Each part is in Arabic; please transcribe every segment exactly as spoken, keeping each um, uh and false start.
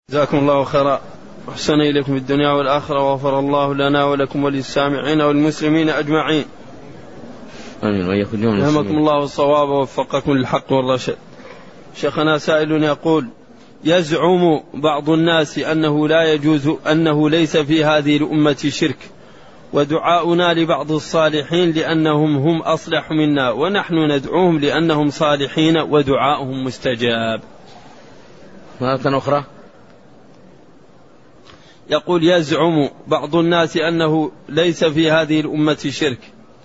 جزاكم الله خيرا وأحسن إليكم في الدنيا والآخرة وغفر الله لنا ولكم وللسامعين والمسلمين أجمعين. آمين وإياكم. ألهمكم الله الصواب ووفقكم للحق والرشد. شيخنا سائل يقول: يزعم بعض الناس أنه لا يجوز أنه ليس في هذه الأمة شرك، ودعاؤنا لبعض الصالحين لأنهم هم أصلح منا، ونحن ندعوهم لأنهم صالحين ودعاؤهم مستجاب. مرة أخرى يقول: يزعم بعض الناس أنه ليس في هذه الأمة شرك،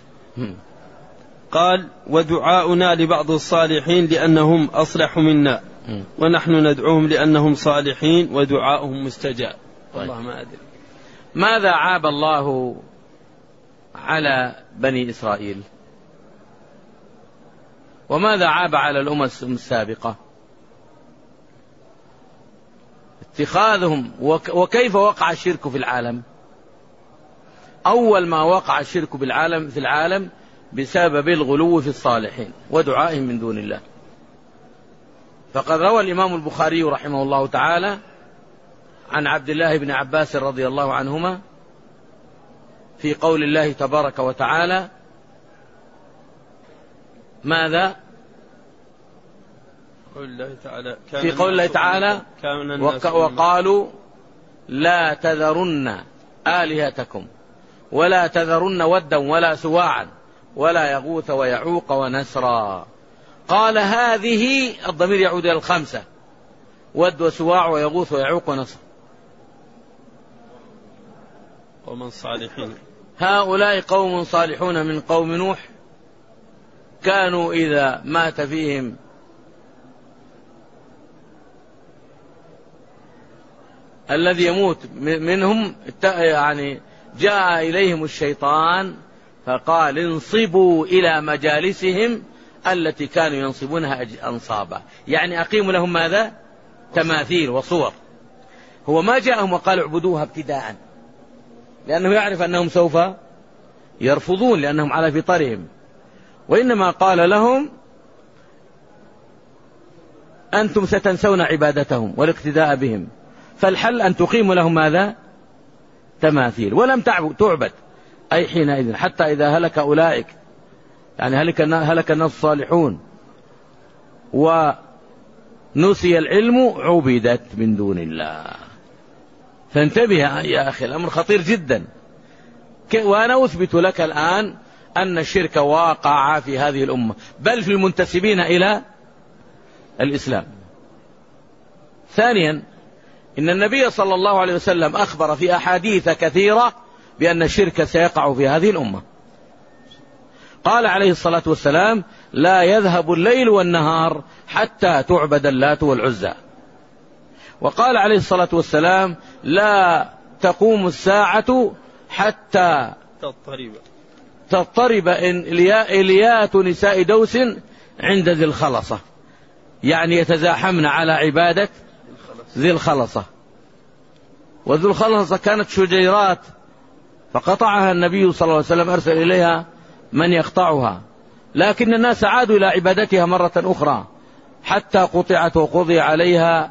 قال: ودعاؤنا لبعض الصالحين لأنهم أصلح منا، ونحن ندعوهم لأنهم صالحين ودعاؤهم مستجاب. والله ما أدري ماذا عاب الله على بني إسرائيل، وماذا عاب على الأمم السابقة؟ اتخاذهم. وكيف وقع الشرك في العالم؟ أول ما وقع الشرك بالعالم في العالم بسبب الغلو في الصالحين ودعائهم من دون الله. فقد روى الإمام البخاري رحمه الله تعالى عن عبد الله بن عباس رضي الله عنهما في قول الله تبارك وتعالى: ماذا؟ في قول الله تعالى: وقالوا لا تذرن آلهتكم ولا تذرن ودا ولا سواعا ولا يغوث ويعوق ونسرا. قال هذه الضمير يعود إلى الخمسة: ود وسواع ويغوث ويعوق ونسر. قوم صالحين. هؤلاء قوم صالحون من قوم نوح، كانوا إذا مات فيهم الذي يموت منهم يعني جاء إليهم الشيطان فقال: انصبوا إلى مجالسهم التي كانوا ينصبونها أنصابا، يعني أقيموا لهم ماذا؟ تماثيل وصور. هو ما جاءهم وقال اعبدوها ابتداء، لأنه يعرف أنهم سوف يرفضون لأنهم على فطرهم، وإنما قال لهم: أنتم ستنسون عبادتهم والاقتداء بهم، فالحل أن تقيموا لهم ماذا؟ تماثيل. ولم تعبد أي حينئذ حتى إذا هلك أولئك، يعني هلك هلك الناس الصالحون ونسي العلم، عبدت من دون الله. فانتبه يا أخي، الأمر خطير جدا. وأنا أثبت لك الآن أن الشرك واقع في هذه الأمة، بل في المنتسبين إلى الإسلام. ثانيا، إن النبي صلى الله عليه وسلم أخبر في أحاديث كثيرة بأن الشرك سيقع في هذه الأمة. قال عليه الصلاة والسلام: لا يذهب الليل والنهار حتى تعبد اللات والعزى. وقال عليه الصلاة والسلام: لا تقوم الساعة حتى تضطرب إليات نساء دوس عند ذي الخلصة، يعني يتزاحمن على عبادة ذي الخلصة. وذو الخلصة كانت شجيرات فقطعها النبي صلى الله عليه وسلم، أرسل إليها من يقطعها، لكن الناس عادوا إلى عبادتها مرة أخرى حتى قطعت وقضي عليها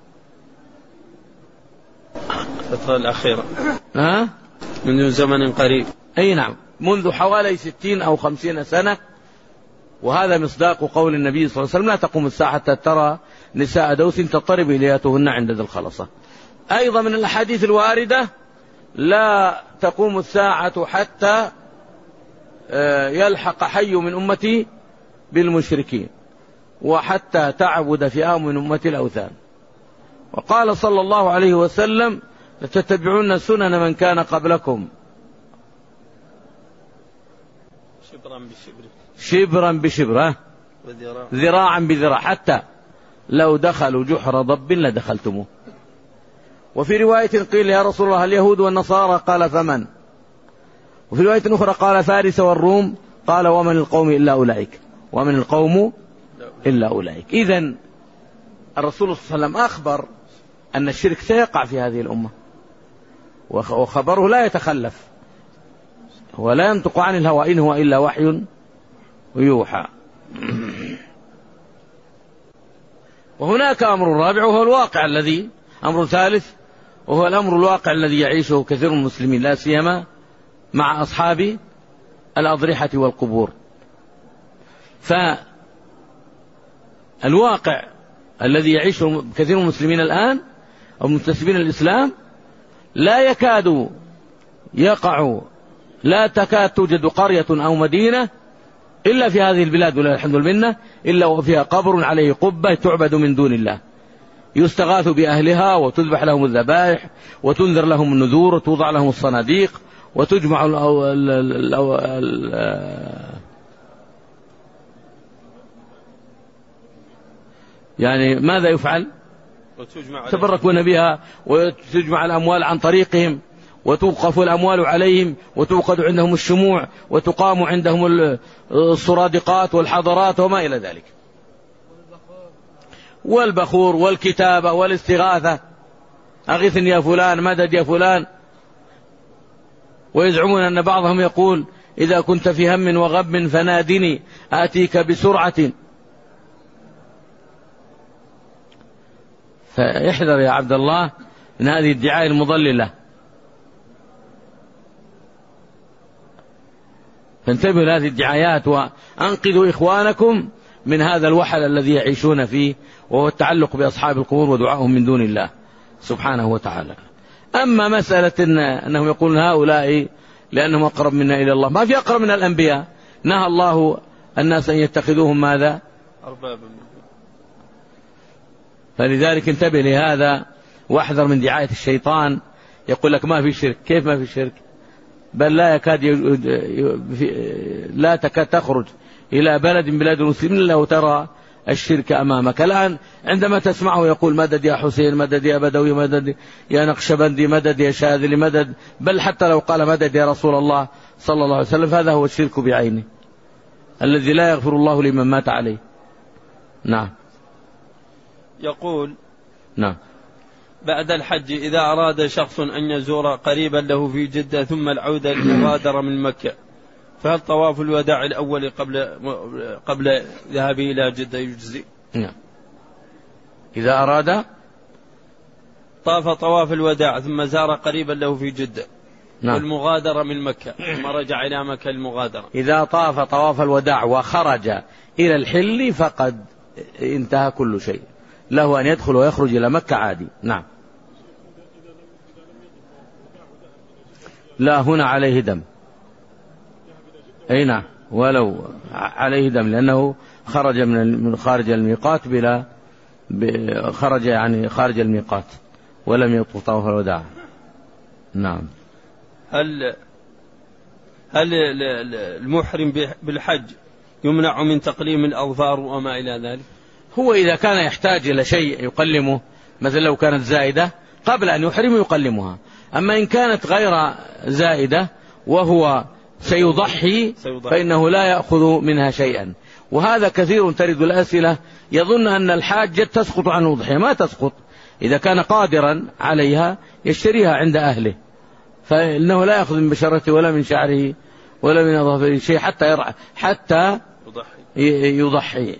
الفترة الأخيرة ها؟ منذ زمن قريب. أي نعم، منذ حوالي ستين أو خمسين سنة. وهذا مصداق قول النبي صلى الله عليه وسلم: لا تقوم الساعة حتى ترى نساء دوس تضطرب إلياتهن عند ذي الخلصة. أيضا من الأحاديث الواردة: لا تقوم الساعة حتى يلحق حي من أمتي بالمشركين، وحتى تعبد فئام من أمتي الأوثان. وقال صلى الله عليه وسلم: لتتبعون سنن من كان قبلكم شبرا بشبر شبرا بشبرة ذراعا بذراع، حتى لو دخلوا جحر ضب لدخلتموه. وفي رواية قيل: يا رسول الله اليهود والنصارى؟ قال: فمن؟ وفي رواية أخرى قال: فارس والروم. قال: ومن القوم إلا أولئك، ومن القوم إلا أولئك. إذن الرسول صلى الله عليه وسلم أخبر أن الشرك سيقع في هذه الأمة، وخبره لا يتخلف، ولا ينطق عن الهوى، إن هو إلا وحي يوحى. وهناك أمر رابع، وهو الواقع الذي أمر ثالث وهو الأمر الواقع الذي يعيشه كثير من المسلمين لا سيما مع أصحاب الأضرحة والقبور. فالواقع الذي يعيشه كثير من المسلمين الآن أو منتسبين الإسلام لا يكاد يقع، لا تكاد توجد قرية أو مدينة إلا في هذه البلاد ولا الحمد لله إلا وفيها قبر عليه قبة تعبد من دون الله، يستغاث بأهلها وتذبح لهم الذبائح وتنذر لهم النذور وتوضع لهم الصناديق وتجمع ال ال ال ال يعني ماذا يفعل؟ يتبركون بها وتجمع الأموال عن طريقهم وتوقف الأموال عليهم وتوقد عندهم الشموع وتقام عندهم السرادقات والحضارات وما إلى ذلك، والبخور والكتابة والاستغاثة، أغثني يا فلان، مدد يا فلان. ويزعمون أن بعضهم يقول إذا كنت في هم وغم فنادني آتيك بسرعة. فاحذر يا عبد الله من هذه الدعاية المضللة، فانتبهوا لهذه الدعايات وأنقذوا إخوانكم من هذا الوحل الذي يعيشون فيه، وهو التعلق بأصحاب القبور ودعائهم من دون الله سبحانه وتعالى. أما مسألة إن أنهم يقولون هؤلاء لأنهم أقرب منا إلى الله، ما في أقرب من الأنبياء، نهى الله الناس أن يتخذوهم ماذا؟ أربابا. فلذلك انتبه لهذا واحذر من دعاية الشيطان، يقول لك ما في شرك. كيف ما في شرك؟ بل لا يكاد لا تكاد تخرج إلى بلد من بلاد المسلمين لو ترى الشرك أمامك. الآن عندما تسمعه يقول مدد يا حسين، مدد يا بدوي، مدد يا نقشبندي، مدد يا شاذلي، مدد، بل حتى لو قال مدد يا رسول الله صلى الله عليه وسلم، فهذا هو الشرك بعينه الذي لا يغفر الله لمن مات عليه. نعم. يقول نعم بعد الحج إذا أراد شخص أن يزور قريبا له في جدة ثم العودة للمغادرة من مكة، فهل طواف الوداع الأول قبل قبل ذهابه إلى جدة يجزي؟ نعم. إذا أراد طاف طواف الوداع ثم زار قريبا له في جدة، نعم، والمغادرة من مكة ثم رجع إلى مكة المغادرة، إذا طاف طواف الوداع وخرج إلى الحل فقد انتهى كل شيء، له أن يدخل ويخرج إلى مكة عادي. نعم. لا، هنا عليه دم. أي نعم، ولو عليه دم لأنه خرج من خارج الميقات بلا خرج يعني خارج الميقات ولم يطوف طواف الوداع. نعم. هل هل المحرم بالحج يمنع من تقليم الأظفار وما إلى ذلك؟ هو إذا كان يحتاج إلى شيء يقلمه، مثلا لو كانت زائدة قبل أن يحرم يقلمها، أما إن كانت غير زائدة وهو سيضحي فإنه لا يأخذ منها شيئا. وهذا كثير ترد الأسئلة يظن أن الحاج تسقط عنه الضحية، ما تسقط. إذا كان قادرا عليها يشتريها عند أهله، فإنه لا يأخذ من بشرته ولا من شعره ولا من أظافره شيء حتى يرع حتى يضحي, يضحي.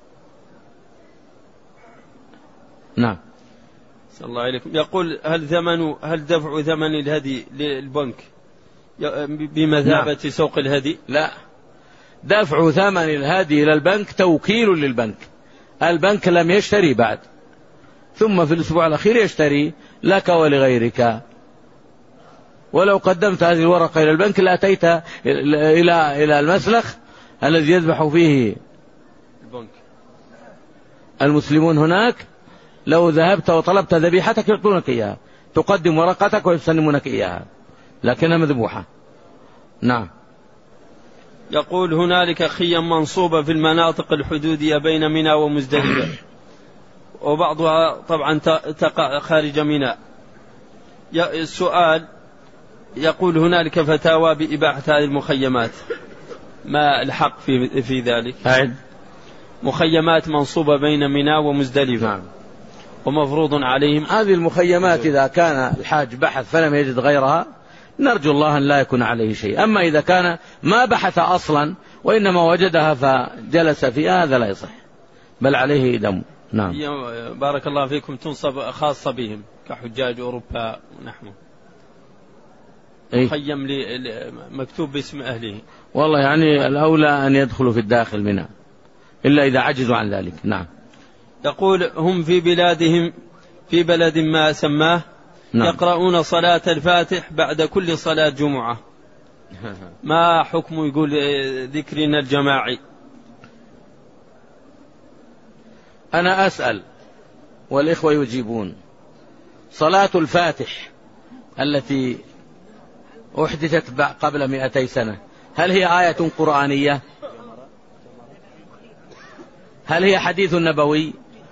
نعم. صلى الله عليكم. يقول هل ثمن هل دفع ثمن الهدي للبنك بمثابة نعم. سوق الهدي؟ لا، دفع ثمن الهدي إلى البنك توكيل للبنك، البنك لم يشتري بعد، ثم في الأسبوع الأخير يشتري لك ولغيرك. ولو قدمت هذه الورقة إلى البنك لأتيت إلى إلى المسلخ الذي يذبح فيه البنك المسلمون هناك، لو ذهبت وطلبت ذبيحتك يعطونك إياها، تقدم ورقتك ويسلمونك إياها لكنها مذبوحة. نعم. يقول هنالك خيم منصوبة في المناطق الحدودية بين منى ومزدلفة، وبعضها طبعا تقع خارج منى. السؤال يقول هنالك فتاوى بإباحة هذه المخيمات، ما الحق في في ذلك؟ أعد. مخيمات منصوبة بين منى ومزدلفة. نعم. ومفروض عليهم هذه المخيمات إذا كان الحاج بحث فلم يجد غيرها نرجو الله أن لا يكون عليه شيء. أما إذا كان ما بحث أصلا وإنما وجدها فجلس فيها هذا لا يصح، بل عليه دم. نعم. بارك الله فيكم تنصب خاصة بهم كحجاج أوروبا ونحن مخيم لي مكتوب باسم أهله. والله يعني الأولى أن يدخلوا في الداخل منها إلا إذا عجزوا عن ذلك. نعم. يقول هم في بلادهم في بلد ما سماه نعم. يقرؤون صلاة الفاتح بعد كل صلاة جمعة، ما حكم يقول ذكرنا الجماعي؟ أنا أسأل والإخوة يجيبون. صلاة الفاتح التي أحدثت قبل مئتي سنة هل هي آية قرآنية؟ هل هي حديث نبوي؟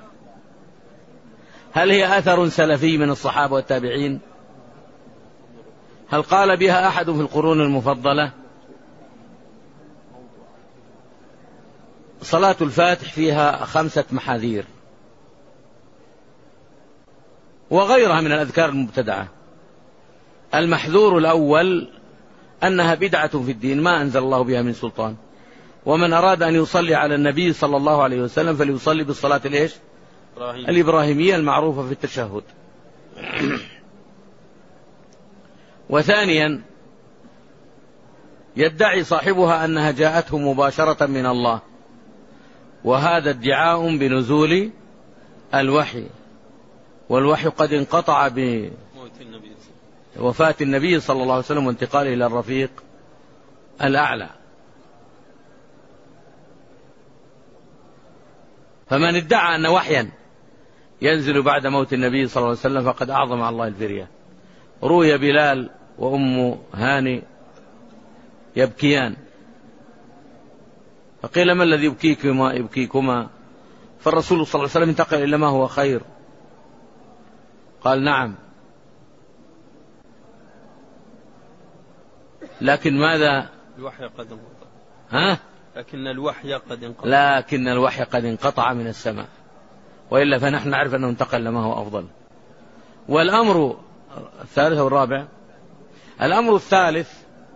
هل هي أثر سلفي من الصحابة والتابعين؟ هل قال بها أحد في القرون المفضلة؟ صلاة الفاتح فيها خمسة محاذير وغيرها من الأذكار المبتدعة. المحذور الأول أنها بدعة في الدين ما أنزل الله بها من سلطان، ومن أراد أن يصلي على النبي صلى الله عليه وسلم فليصلي بالصلاة الإيش؟ الإبراهيمية المعروفة في التشهد. وثانيا يدعي صاحبها أنها جاءته مباشرة من الله، وهذا ادعاء بنزول الوحي، والوحي قد انقطع بوفاة النبي صلى الله عليه وسلم وانتقاله إلى الرفيق الأعلى. فمن ادعى أن وحيا ينزل بعد موت النبي صلى الله عليه وسلم فقد أعظم على الله الفرية. روي بلال وأم هاني يبكيان، فقيل ما الذي يبكيكما يبكيكما؟ فالرسول صلى الله عليه وسلم انتقل إلى ما هو خير. قال نعم، لكن ماذا؟ الوحي قد انقطع. ها؟ لكن الوحي قد انقطع. لكن الوحي قد انقطع من السماء، وإلا فنحن نعرف أنه انتقل لما هو أفضل. والأمر الثالث والرابع، الأمر الثالث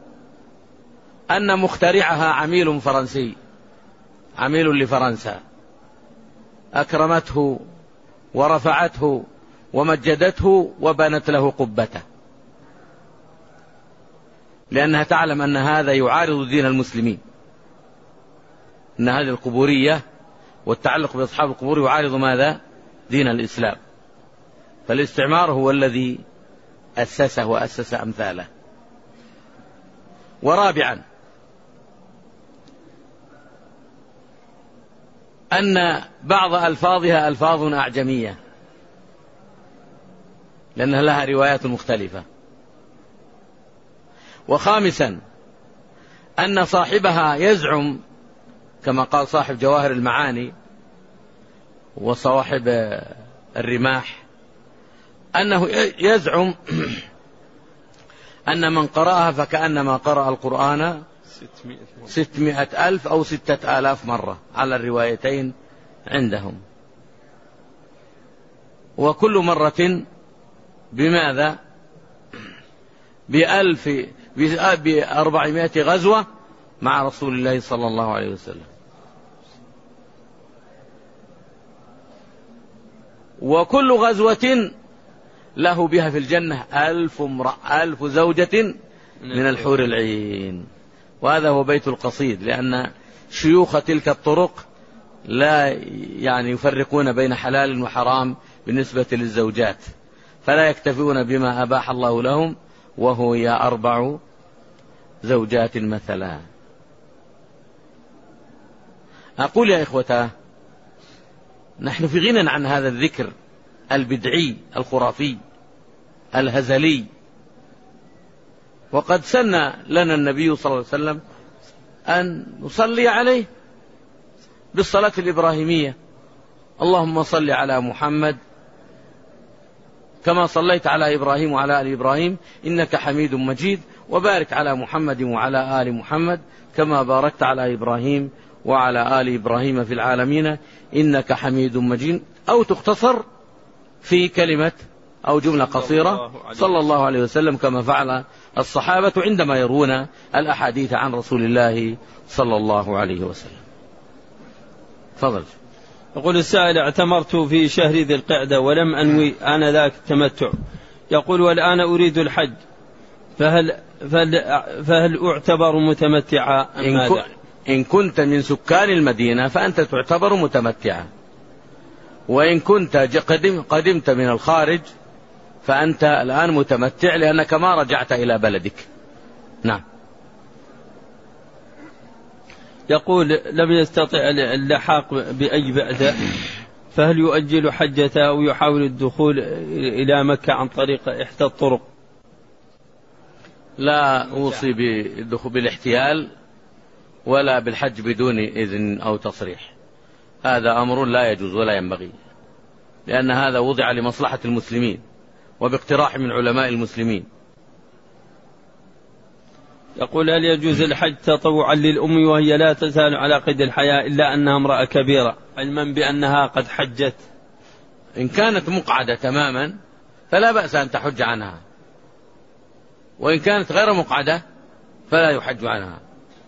أن مخترعها عميل فرنسي، عميل لفرنسا، أكرمته ورفعته ومجدته وبنت له قبته، لأنها تعلم أن هذا يعارض دين المسلمين، أن هذه القبورية والتعلق بأصحاب القبور يعارض ماذا؟ دين الإسلام. فالاستعمار هو الذي أسسه وأسس أمثاله. ورابعا أن بعض ألفاظها ألفاظ أعجمية لأنها لها روايات مختلفة. وخامسا أن صاحبها يزعم كما قال صاحب جواهر المعاني وصاحب الرماح أنه يزعم أن من قرأها فكأنما قرأ القرآن ستمائة ألف أو ستة آلاف مرة على الروايتين عندهم، وكل مرة بماذا؟ بألف بأربعمائة غزوة مع رسول الله صلى الله عليه وسلم. وكل غزوة له بها في الجنة ألف, ألف زوجة من الحور العين. وهذا هو بيت القصيد، لأن شيوخ تلك الطرق لا يعني يفرقون بين حلال وحرام بالنسبة للزوجات، فلا يكتفون بما أباح الله لهم وهو يا أربع زوجات مثلا. أقول يا إخوتاه نحن في غنى عن هذا الذكر البدعي الخرافي الهزلي، وقد سن لنا النبي صلى الله عليه وسلم أن نصلي عليه بالصلاة الإبراهيمية: اللهم صل على محمد كما صليت على إبراهيم وعلى آل إبراهيم إنك حميد مجيد، وبارك على محمد وعلى آل محمد كما باركت على إبراهيم وعلى آل إبراهيم في العالمين إنك حميد مجيد، أو تختصر في كلمة أو جملة قصيرة صلى الله عليه وسلم كما فعل الصحابة عندما يروون الأحاديث عن رسول الله صلى الله عليه وسلم. فضل. يقول السائل: اعتمرت في شهر ذي القعدة ولم أنوي آنذاك التمتع، يقول والآن أريد الحج، فهل, فهل, فهل أعتبر متمتعا أم إن, ماذا؟ إن كنت من سكان المدينة فأنت تعتبر متمتعا، وإن كنت قدم قدمت من الخارج فأنت الآن متمتع لأنك ما رجعت إلى بلدك. نعم. يقول: لم يستطع اللحاق بأي بعدة، فهل يؤجل حجته أو يحاول الدخول إلى مكة عن طريق إحدى الطرق؟ لا أوصي بالدخول بالاحتيال ولا بالحج بدون إذن أو تصريح، هذا أمر لا يجوز ولا ينبغي، لأن هذا وضع لمصلحة المسلمين وباقتراح من علماء المسلمين. يقول: هل يجوز الحج تطوعا للأم وهي لا تزال على قيد الحياة إلا أنها امرأة كبيرة، علما بأنها قد حجت؟ إن كانت مقعدة تماما فلا بأس أن تحج عنها، وإن كانت غير مقعدة فلا يحج عنها.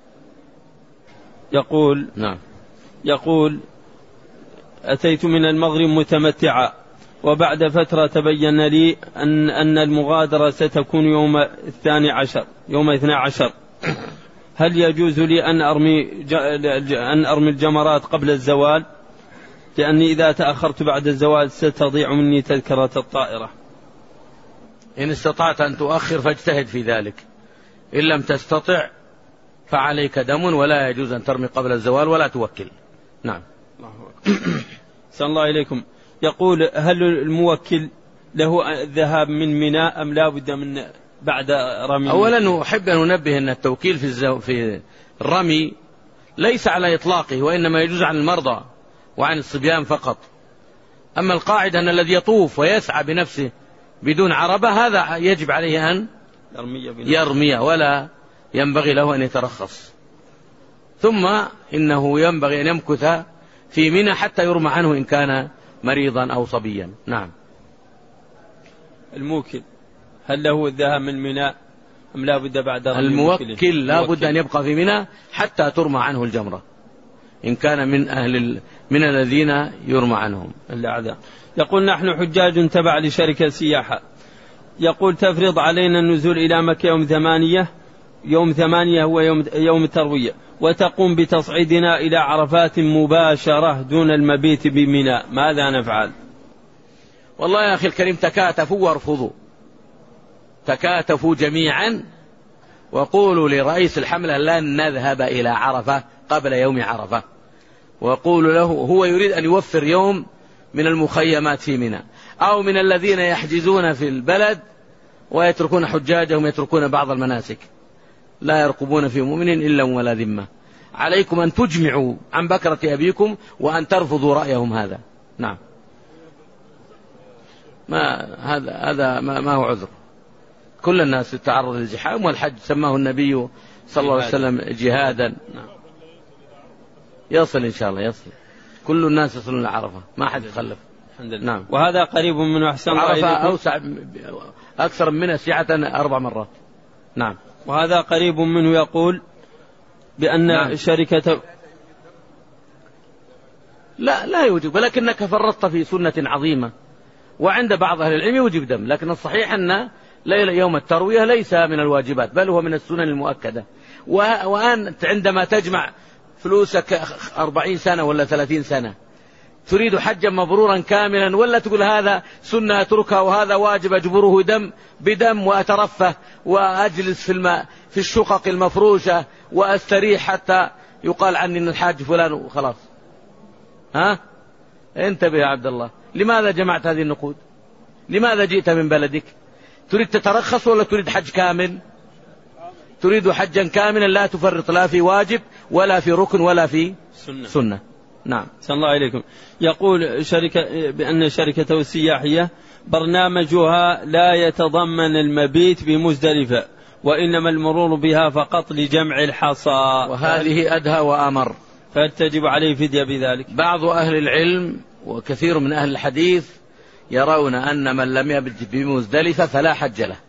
يقول نعم. يقول: أتيت من المغرب متمتعا، وبعد فترة تبين لي أن, أن المغادرة ستكون يوم الثاني عشر يوم اثنى عشر، هل يجوز لي أن أرمي, أن أرمي الجمرات قبل الزوال؟ لأني إذا تأخرت بعد الزوال ستضيع مني تذكرة الطائرة. إن استطعت أن تؤخر فاجتهد في ذلك، إن لم تستطع فعليك دم، ولا يجوز أن ترمي قبل الزوال ولا توكل. نعم. سأل الله إليكم. يقول: هل الموكل له الذهاب من منى أم لا بد من بعد رمي؟ أولا أحب أن أنبه أن التوكيل في, الزو... في الرمي ليس على إطلاقه، وإنما يجوز عن المرضى وعن الصبيان فقط. أما القاعدة أن الذي يطوف ويسعى بنفسه بدون عربة هذا يجب عليه أن يرمي ولا ينبغي له أن يترخص. ثم إنه ينبغي أن يمكث في منى حتى يرمى عنه إن كان مريضا أو صبيا. نعم. الموكل هل له الذهاب من منى أم لا بد بعد رمي؟ الموكل لا بد أن يبقى في منى حتى ترمى عنه الجمرة إن كان من أهل ال... من الذين يرمى عنهم الأعداء. يقول: نحن حجاج تبع لشركة سياحة، يقول تفرض علينا النزول إلى مكة يوم ثمانية يوم ثمانية هو يوم, يوم التروية، وتقوم بتصعيدنا إلى عرفات مباشرة دون المبيت بمنى، ماذا نفعل؟ والله يا أخي الكريم تكاتفوا وارفضوا، تكاتفوا جميعا وقولوا لرئيس الحملة لن نذهب إلى عرفة قبل يوم عرفة، وقولوا له هو يريد أن يوفر يوم من المخيمات في منى، أو من الذين يحجزون في البلد ويتركون حجاجهم يتركون بعض المناسك، لا يرقبون في مؤمن إلا ولا ذمة. عليكم أن تجمعوا عن بكرة أبيكم وأن ترفضوا رأيهم هذا. نعم. ما هذا هذا ما, ما هو عذر، كل الناس تتعرض للزحام، والحج سماه النبي صلى الله عليه وسلم جهادا. يصل إن شاء الله، يصل كل الناس يصلون لعرفة، ما حد يخلف. نعم. وهذا قريب من أحسن الله إليكم. عرفة أوسع أكثر منها سعة أربع مرات. نعم. وهذا قريب منه يقول بأن نعم. شركة لا لا يوجب، ولكنك فرطت في سنة عظيمة، وعند بعض أهل العلم يوجب دم، لكن الصحيح أن ليلة يوم التروية ليس من الواجبات بل هو من السنن المؤكدة. وأنت عندما تجمع فلوسك أربعين سنة ولا ثلاثين سنة تريد حجا مبرورا كاملا، ولا تقول هذا سنة أتركها وهذا واجب أجبره دم بدم وأترفه وأجلس في الماء في الشقق المفروشة وأستريح حتى يقال عني أن الحاج فلان وخلاص. ها انتبه يا عبد الله، لماذا جمعت هذه النقود؟ لماذا جئت من بلدك؟ تريد تترخص ولا تريد حج كامل؟ تريد حجا كاملا لا تفرط لا في واجب ولا في ركن ولا في سنة, سنة. نعم. صلى الله عليكم. يقول شركة بأن شركته السياحية برنامجها لا يتضمن المبيت بمزدلفة، وإنما المرور بها فقط لجمع الحصى، وهذه أدهى وأمر، فهل تجب عليه فدية بذلك؟ بعض أهل العلم وكثير من أهل الحديث يرون أن من لم يبت بمزدلفة فلا حج له،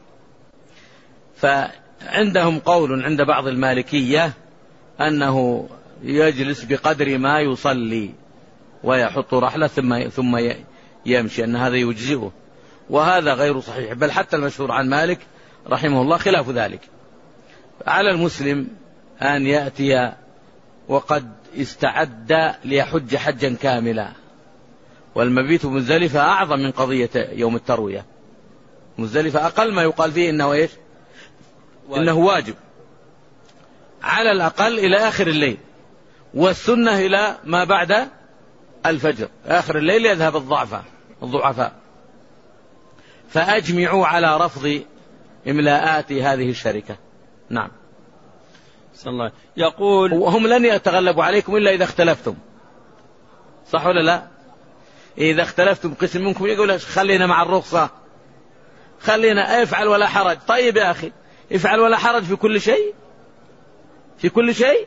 فعندهم قول عند بعض المالكية أنه يجلس بقدر ما يصلي، ويحط رحلة ثم ثم يمشي، أن هذا يجزئه، وهذا غير صحيح، بل حتى المشهور عن مالك رحمه الله خلاف ذلك. على المسلم أن يأتي وقد استعد ليحج حجا كاملا، والمبيت بمزدلفة أعظم من قضية يوم التروية. مزدلفة أقل ما يقال فيه إنه إيش؟ واجب. إنه واجب على الأقل إلى آخر الليل، والسنة إلى ما بعد الفجر، آخر الليل يذهب الضعفاء الضعفاء. فأجمعوا على رفض إملاءات هذه الشركة. نعم. الله يقول وهم لن يتغلبوا عليكم إلا إذا اختلفتم، صح ولا لا؟ إذا اختلفتم قسم منكم يقول خلينا مع الرخصة، خلينا افعل ولا حرج. طيب يا أخي افعل ولا حرج في كل شيء، في كل شيء.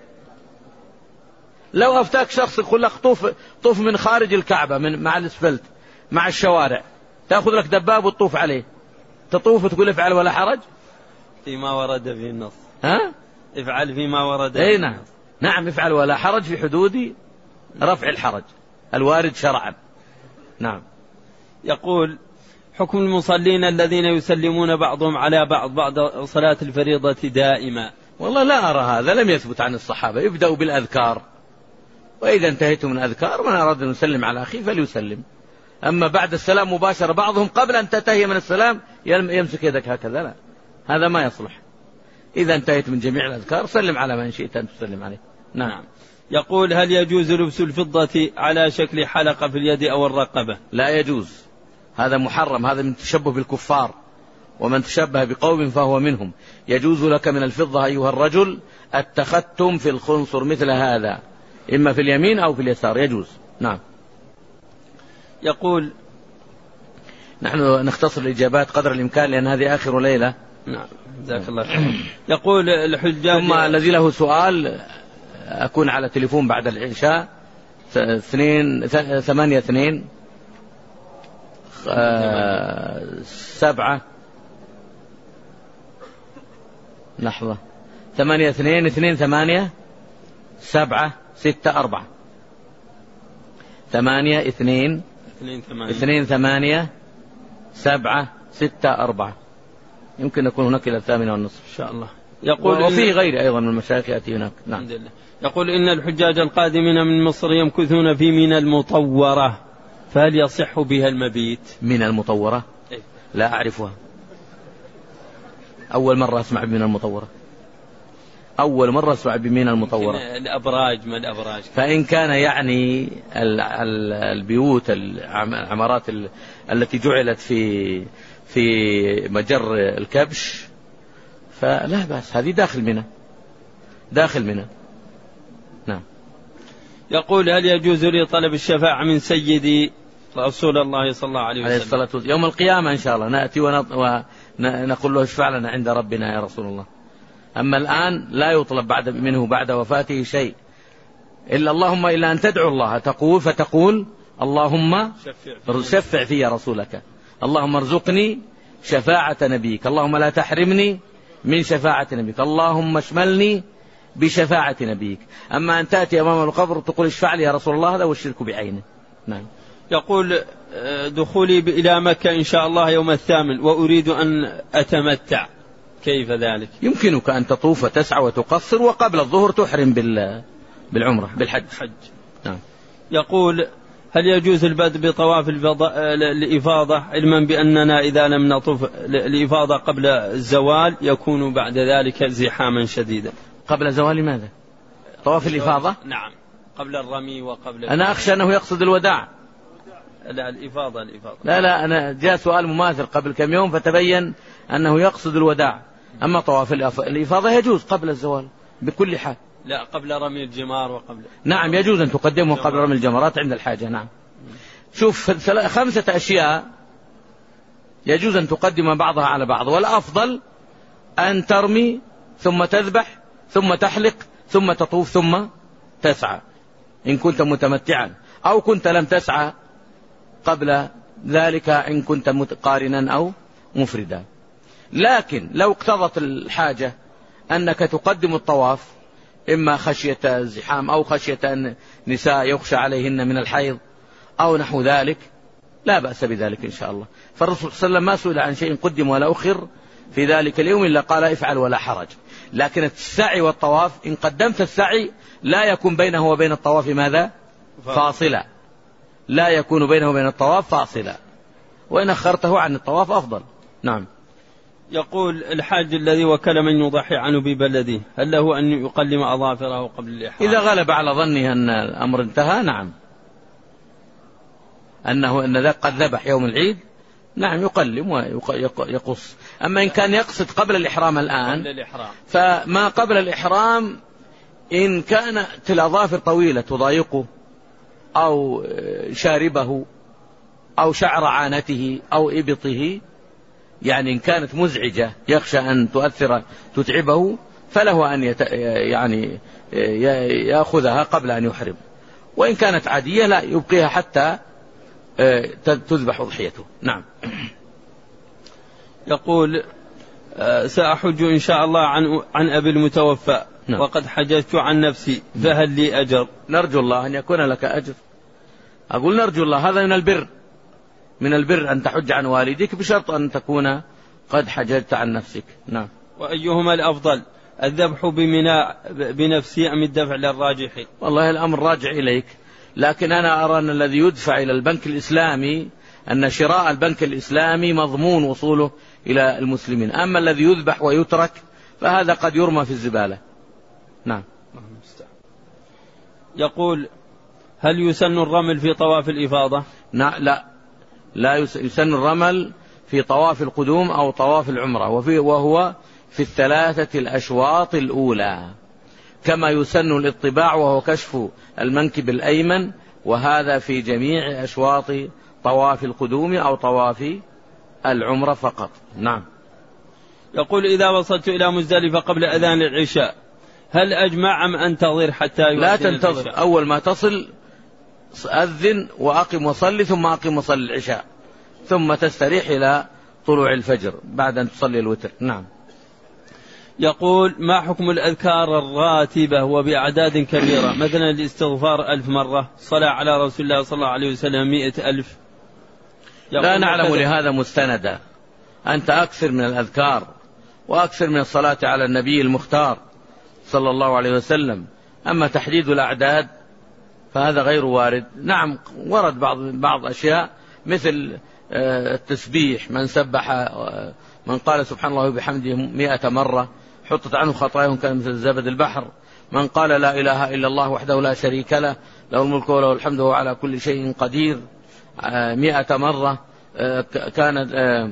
لو أفتاك شخص يقول لك طوف طوف من خارج الكعبة من مع الاسفلت مع الشوارع، تأخذ لك دباب وتطوف عليه، تطوف وتقول افعل ولا حرج؟ فيما ورد في النص. ها؟ افعل فيما ورد. اي نعم، نعم افعل ولا حرج في حدود رفع الحرج الوارد شرعا. نعم. يقول حكم المصلين الذين يسلمون بعضهم على بعض بعد صلاة الفريضة دائما. والله لا أرى هذا، لم يثبت عن الصحابة. يبدأوا بالأذكار، وإذا انتهيتم من الأذكار من أراد أن يسلم على أخيه فليسلم. أما بعد السلام مباشرة بعضهم قبل أن تنتهي من السلام يمسك يدك هكذا، لا، هذا ما يصلح. إذا انتهيت من جميع الأذكار سلم على من شئت أن تسلم عليه. نعم. يقول هل يجوز لبس الفضة على شكل حلقة في اليد أو الرقبة؟ لا يجوز، هذا محرم، هذا من تشبه بالكفار، ومن تشبه بقوم فهو منهم. يجوز لك من الفضة أيها الرجل التختم في الخنصر مثل هذا، إما في اليمين أو في اليسار، يجوز. نعم. يقول نحن نختصر الإجابات قدر الإمكان لأن هذه آخر ليلة. نعم جزاك الله خير. يقول الحجاج. ثم الذي له سؤال أكون على تليفون بعد العشاء اثنين ثمانية اثنين سبعة لحظة ثمانية اثنين اثنين ثمانية سبعة ستة أربعة ثمانية اثنين اثنين ثمانية سبعة ستة أربعة. يمكن نكون هناك إلى الثامنة والنصف إن شاء الله. يقول وفي غير أيضا من المشايخ يأتي هناك. نعم. يقول إن الحجاج القادمين من مصر يمكثون في منى المطورة، فهل يصح بها المبيت؟ منى المطورة؟ إيه؟ لا أعرفها، أول مرة أسمع بمنى المطورة، أول مرة أسمع بمنى المطورة. الأبراج ما الأبراج. فإن كان يعني البيوت العمارات التي جعلت في في مجر الكبش فلا بأس، هذه داخل منى، داخل منى. نعم. يقول هل يجوز لي طلب الشفاعة من سيدي رسول الله صلى الله عليه وسلم؟ عليه الصلاة يوم القيامة إن شاء الله نأتي ونقول له اشفع لنا عند ربنا يا رسول الله. أما الآن لا يطلب بعد منه بعد وفاته شيء إلا اللهم إلا أن تدعو الله، تقول فتقول اللهم شفع في رسولك، اللهم ارزقني شفاعة نبيك، اللهم لا تحرمني من شفاعة نبيك، اللهم اشملني بشفاعة نبيك. أما أن تأتي أمام القبر تقول اشفع لي يا رسول الله، هذا هو الشرك بعينه. نعم. يقول دخولي إلى مكة إن شاء الله يوم الثامن وأريد أن أتمتع، كيف ذلك؟ يمكنك أن تطوف وتسعى وتقصر، وقبل الظهر تحرم بالعمرة بالحج. حج. نعم. يقول هل يجوز البدء بطواف الإفاضة علما بأننا إذا لم نطوف الإفاضة قبل الزوال يكون بعد ذلك زحاما شديدا؟ قبل زوال ماذا؟ طواف الإفاضة؟ نعم، قبل الرمي وقبل. أنا أخشى أنه يقصد الوداع. لا الإفاضة الإفاضة. لا لا أنا جاء سؤال مماثل قبل كم يوم فتبين أنه يقصد الوداع. أما طواف الإفاضة يجوز قبل الزوال بكل حال. لا قبل رمي الجمار وقبل. نعم يجوز أن تقدمه قبل رمي الجمرات عند الحاجة. نعم. شوف خمسة أشياء يجوز أن تقدم بعضها على بعض، والأفضل أن ترمي ثم تذبح ثم تحلق ثم تطوف ثم تسعى إن كنت متمتعا، أو كنت لم تسعى قبل ذلك إن كنت قارنا أو مفردا. لكن لو اقتضت الحاجة أنك تقدم الطواف إما خشية الزحام أو خشية أن نساء يخشى عليهن من الحيض أو نحو ذلك، لا بأس بذلك إن شاء الله. فالرسول صلى الله عليه وسلم ما سئل عن شيء قدم ولا أخر في ذلك اليوم إلا قال افعل ولا حرج. لكن السعي والطواف إن قدمت السعي لا يكون بينه وبين الطواف ماذا؟ فاصلة، لا يكون بينه وبين الطواف فاصلة، وإن أخرته عن الطواف أفضل. نعم. يقول الحاج الذي وكل من يضحي عنه ببلده هل له أن يقلم أظافره قبل الإحرام؟ إذا غلب على ظنه أن الأمر انتهى نعم، أنه أن ذا قد ذبح يوم العيد نعم يقلم ويقص. أما إن كان يقصد قبل الإحرام الآن قبل الإحرام. فما قبل الإحرام إن كانت الأظافر طويلة تضايقه أو شاربه أو شعر عانته أو إبطه، يعني إن كانت مزعجة يخشى أن تؤثر تتعبه فله أن يت... يعني يأخذها قبل أن يحرم. وإن كانت عادية لا يبقيها حتى تذبح أضحيته. نعم. يقول سأحج إن شاء الله عن عن أبي المتوفى. نعم. وقد حججت عن نفسي فهل لي أجر؟ نرجو الله أن يكون لك أجر. أقول نرجو الله، هذا من البر، من البر أن تحج عن والديك بشرط أن تكون قد حججت عن نفسك. نعم. وأيهما الأفضل الذبح بمناء بنفسي أم الدفع للراجح؟ والله الأمر راجع إليك، لكن أنا أرى أن الذي يدفع إلى البنك الإسلامي أن شراء البنك الإسلامي مضمون وصوله إلى المسلمين، أما الذي يذبح ويترك فهذا قد يرمى في الزبالة. نعم. يقول هل يسن الرمل في طواف الإفاضة؟ لا لا يسن الرمل في طواف القدوم أو طواف العمرة، وفي وهو في الثلاثة الأشواط الأولى، كما يسن الاطباع وهو كشف المنكب الأيمن، وهذا في جميع أشواط طواف القدوم أو طواف العمرة فقط. نعم. يقول إذا وصلت إلى مزدلفة قبل أذان العشاء هل أجمع أم أنتظر حتى يؤذن؟ لا تنتظر العشاء. أول ما تصل أذن وأقم وصلي، ثم أقم وصلي العشاء، ثم تستريح إلى طلوع الفجر بعد أن تصلي الوتر. نعم. يقول ما حكم الأذكار الراتبة وبأعداد كبيرة، مثلا الاستغفار ألف مرة، صلاة على رسول الله صلى الله عليه وسلم مئة ألف؟ لا نعلم لهذا مستندا. أنت أكثر من الأذكار وأكثر من الصلاة على النبي المختار صلى الله عليه وسلم. أما تحديد الأعداد فهذا غير وارد. نعم ورد بعض بعض أشياء مثل التسبيح، من سبح من قال سبحان الله وبحمده مئة مرة حطت عنه خطاياهم كان مثل زبد البحر. من قال لا إله إلا الله وحده لا شريك له له الملك وله الحمد وهو على كل شيء قدير مئة مرة كانت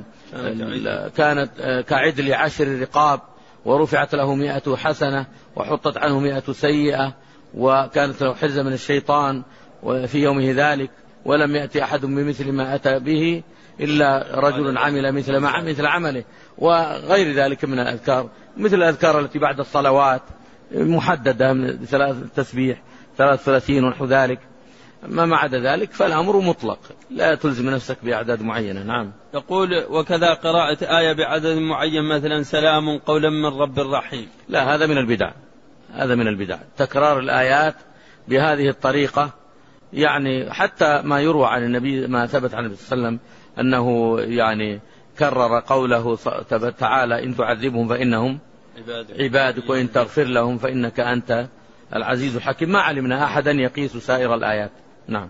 كانت كعدل عشر رقاب ورفعت له مئة حسنة وحطت عنه مئة سيئة وكانت له حرزة من الشيطان في يومه ذلك، ولم يأتي أحد بمثل ما أتى به إلا رجل عمل مثل ما مثل عمله، وغير ذلك من الأذكار مثل الأذكار التي بعد الصلوات محددة من ثلاث تسبيح ثلاث ثلاثين ونحو ذلك. ما ما عدا ذلك فالأمر مطلق، لا تلزم نفسك بأعداد معينة. نعم. يقول وكذا قراءة آية بعدد معين مثلا سلام قولا من رب رحيم. لا هذا من البدع، هذا من البدع تكرار الآيات بهذه الطريقة. يعني حتى ما يروى عن النبي ما ثبت عن النبي صلى الله عليه وسلم أنه يعني كرر قوله تعالى إن تعذبهم فإنهم عبادك وإن تغفر لهم فإنك أنت العزيز الحكيم. ما علمنا أحدا يقيس سائر الآيات. نعم.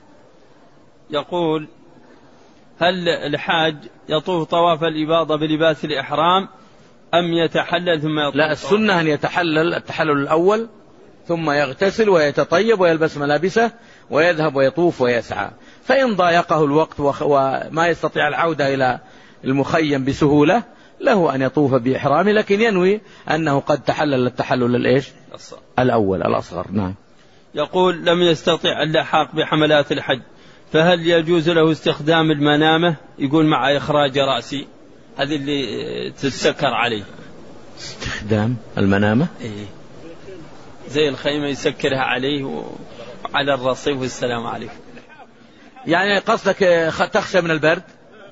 يقول هل الحاج يطوف طواف الإفاضة بلباس الإحرام أم يتحلل ثم يطوف؟ لا، السنة أن يتحلل التحلل الأول ثم يغتسل ويتطيب ويلبس ملابسه ويذهب ويطوف ويسعى. فإن ضايقه الوقت وما يستطيع العودة إلى المخيم بسهولة له أن يطوف بإحرامه، لكن ينوي أنه قد تحلل التحلل الإيش الأول الأصغر. نعم. يقول لم يستطع اللحاق بحملات الحج فهل يجوز له استخدام المنامة؟ يقول مع إخراج رأسي، هذه اللي تتسكر عليه. استخدام المنامة إيه؟ زي الخيمة يسكرها عليه وعلى الرصيف والسلام عليكم. يعني قصدك تخشى من البرد؟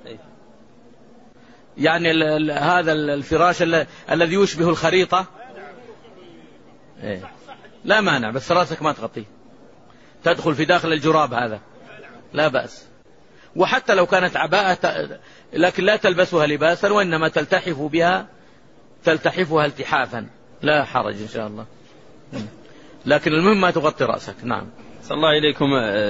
يعني ال ال هذا الفراش الذي يشبه الخريطة. إيه؟ لا مانع، بس راسك ما تغطيه، تدخل في داخل الجراب هذا لا بأس. وحتى لو كانت عباءة لكن لا تلبسها لباسا، وإنما تلتحف بها تلتحفها التحافا، لا حرج إن شاء الله، لكن المهم ما تغطي رأسك. نعم. صلى الله إليكم.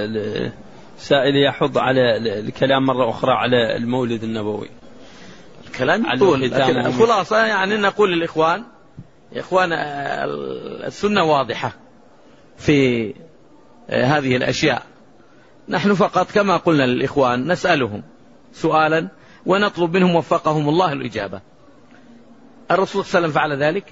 سائل يحض على الكلام مرة أخرى على المولد النبوي. الكلام يطول، لكن الخلاصة يعني نقول للإخوان، يا إخوان السنة واضحة في هذه الأشياء، نحن فقط كما قلنا للإخوان نسألهم سؤالا ونطلب منهم وفقهم الله الإجابة. الرسول صلى الله عليه وسلم فعل ذلك،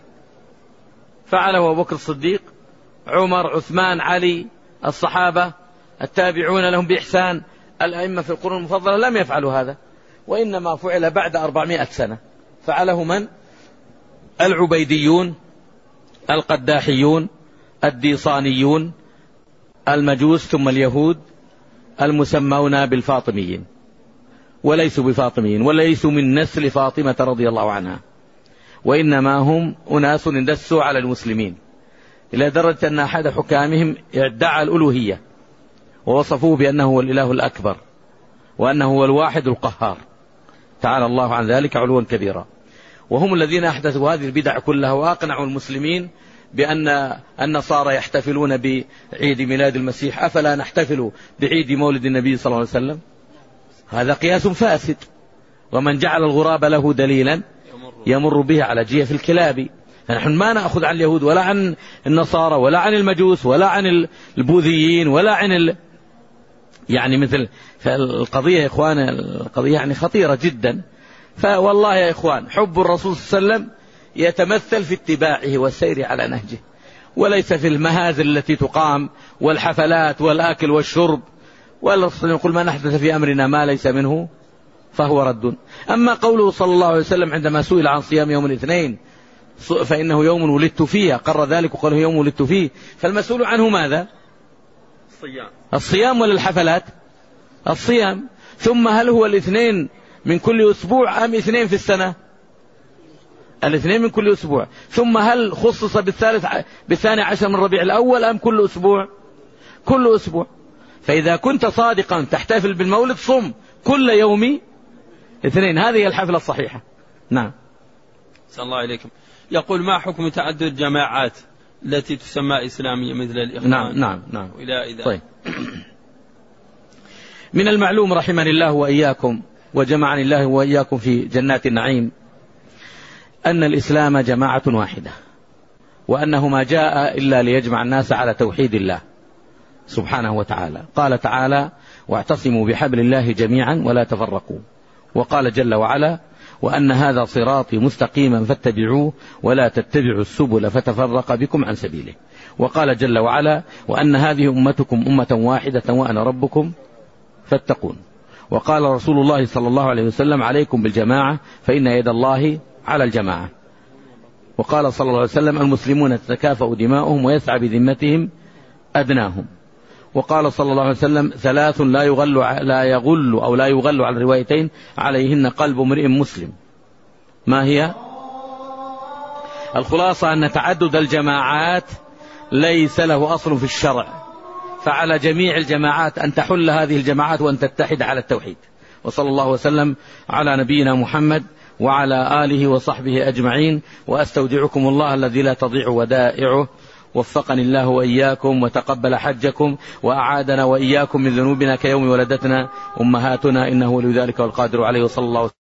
فعله أبو بكر الصديق، عمر، عثمان، علي، الصحابة، التابعون لهم بإحسان، الأئمة في القرون المفضلة لم يفعلوا هذا، وإنما فعل بعد أربعمائة سنة. فعله من؟ العبيديون، القداحيون، الديصانيون، المجوس، ثم اليهود المسمون بالفاطميين، وليسوا بفاطميين وليسوا من نسل فاطمة رضي الله عنها، وإنما هم أناس اندسوا على المسلمين إلى درجة أن أحد حكامهم ادعى الألوهية ووصفوه بأنه هو الإله الأكبر وأنه هو الواحد القهار، تعالى الله عن ذلك علوا كبيرا. وهم الذين أحدثوا هذه البدع كلها وأقنعوا المسلمين بأن النصارى يحتفلون بعيد ميلاد المسيح، أفلا نحتفل بعيد مولد النبي صلى الله عليه وسلم؟ هذا قياس فاسد. ومن جعل الغراب له دليلا يمر به على جيف الكلاب. نحن ما نأخذ عن اليهود ولا عن النصارى ولا عن المجوس ولا عن البوذيين ولا عن ال... يعني مثل فالقضية يا إخوان القضية يعني خطيرة جدا. فوالله يا إخوان حب الرسول صلى الله عليه وسلم يتمثل في اتباعه والسير على نهجه، وليس في المهازل التي تقام والحفلات والآكل والشرب. والرسول يقول من أحدث في أمرنا ما ليس منه فهو رد. أما قوله صلى الله عليه وسلم عندما سئل عن صيام يوم الاثنين فإنه يوم ولدت فيه، قرر ذلك وقال يوم ولدت فيه، فالمسؤول عنه ماذا؟ الصيام. الصيام ولا الحفلات؟ الصيام. ثم هل هو الاثنين من كل أسبوع أم اثنين في السنة؟ الاثنين من كل أسبوع. ثم هل خصص بالثالث بالثاني عشر من ربيع الأول أم كل أسبوع؟ كل أسبوع. فإذا كنت صادقا تحتفل بالمولد صم كل يوم اثنين، هذه الحفلة الصحيحة. نعم. صلى الله عليكم. يقول ما حكم تعدد الجماعات التي تسمى إسلامية مثل الإخوان؟ نعم نعم نعم. وإلى إذا. طيب. من المعلوم رحمني الله وإياكم وجمعني الله وإياكم في جنات النعيم أن الإسلام جماعة واحدة، وأنه ما جاء إلا ليجمع الناس على توحيد الله سبحانه وتعالى. قال تعالى واعتصموا بحبل الله جميعا ولا تفرقوا. وقال جل وعلا وأن هذا صراطي مستقيما فاتبعوه ولا تتبعوا السبل فتفرق بكم عن سبيله. وقال جل وعلا وأن هذه أمتكم أمة واحدة وأنا ربكم فاتقون. وقال رسول الله صلى الله عليه وسلم عليكم بالجماعة فإن يد الله على الجماعة. وقال صلى الله عليه وسلم المسلمون تتكافأ دماؤهم ويسعى بذمتهم أدناهم. وقال صلى الله عليه وسلم ثلاث لا يغل لا يغل أو لا يغل على الروايتين عليهن قلب امرئ مسلم. ما هي؟ الخلاصة أن تعدد الجماعات ليس له أصل في الشرع، فعلى جميع الجماعات أن تحل هذه الجماعات وأن تتحد على التوحيد. وصلى الله وسلم على نبينا محمد وعلى آله وصحبه أجمعين، وأستودعكم الله الذي لا تضيع ودائعه. وفقني الله وإياكم وتقبل حجكم وأعادنا وإياكم من ذنوبنا كيوم ولدتنا أمهاتنا إنه ولذلك والقادر عليه. وصلى الله